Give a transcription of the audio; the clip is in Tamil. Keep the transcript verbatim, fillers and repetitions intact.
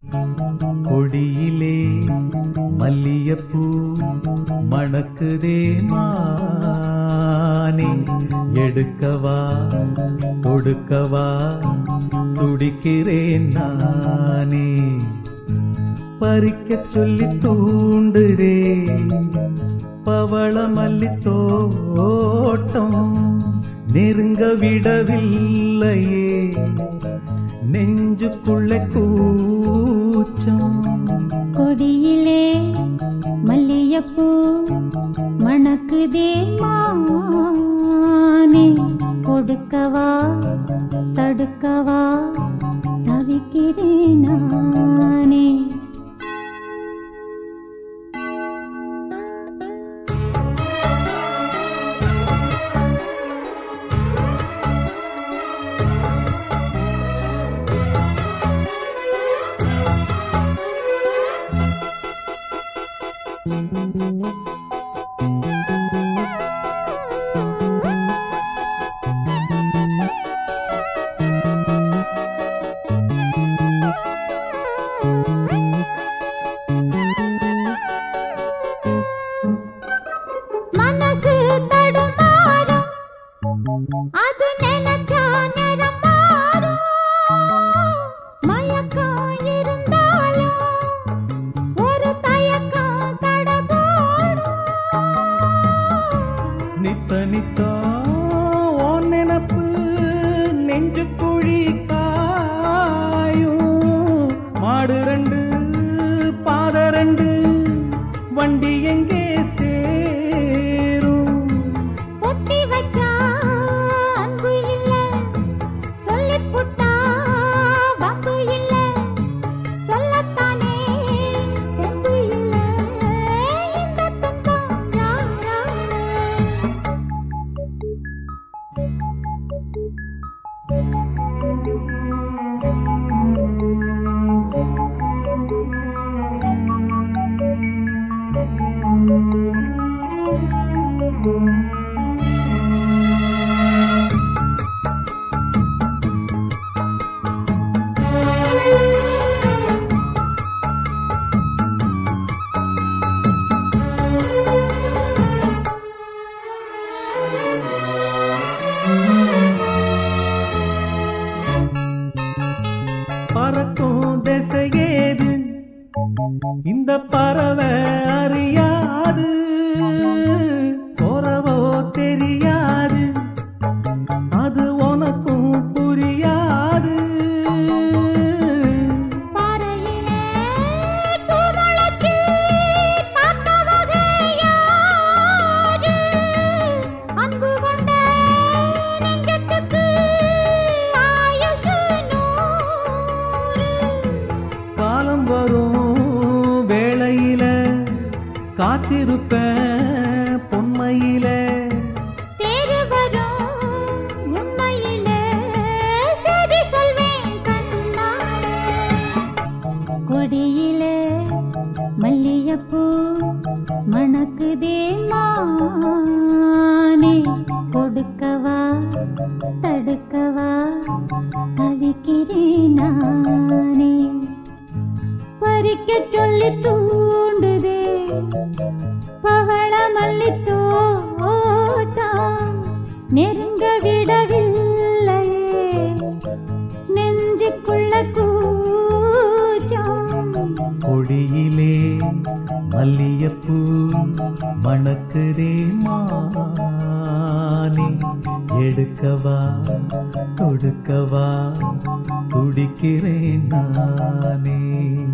கொடியிலே மல்லியப்பூ மணக்குதே மானே, எடுக்கவா கொடுக்கவா துடிக்கிறேன் நானே. பறிக்க சொல்லி தூண்டுதே பவள மல்லி தோட்டம், நெருங்க விடவில்லையே நெஞ்சுக்குள்ள கூச்சம். கொடியிலே மல்லியப்பூ மணக்குதே மானே, கொடுக்கவா தடுக்கவா தவிக்கிறேன் நானே. மனசு தடுமாறும், அது நினைச்சா நேரம் மாறும். மயக்கம் இருந்தாலும் ஒரு தயக்கம் தடபோடும். நித்த நித்தா உன் நினப்பு நெஞ்சு குழி காயும். மாடு ரெண்டு பாத ரெண்டு வண்டி எங்கே சேரும்? ஒத்தி வச்சா அன்பு இல்ல, சொல்லிப் புட்டா வம்பு இல்ல. சொல்லத்தானே தெம்பு இல்ல, இந்த துன்பம் யாரால? பறக்கும் திசையேது இந்த பறவை அறியாது, போறவோ தெரியாது, அது உனக்கும் புரியாது. பாறையிலே பூமுளைச்சி பார்த்த வகை யாரு? அன்பு கொண்ட நெஞ்சத்துக்கு ஆயுசு நூறு. காலம் வரும் வேளையில காத்திருப்பேன் பொன்மையில. தேடி வரும் உண்மையிலே செய்தி சொல்வேன் கண்ணாலே. கொடியிலே மல்லியப்பூ மணக்குதே மானே, கொடுக்கவா தடுக்கவா தவிக்கிறேன் நானே. பறிக்க சொல்லி தூண்டுதே பவள மல்லி தோட்டம், நெருங்க விடவில்லையே நெஞ்சுக்குள்ள கூச்சம். கொடியிலே மல்லியப்பூ மணக்குதே மானே, எடுக்கவா கொடுக்கவா துடிக்கிறேன் நானே.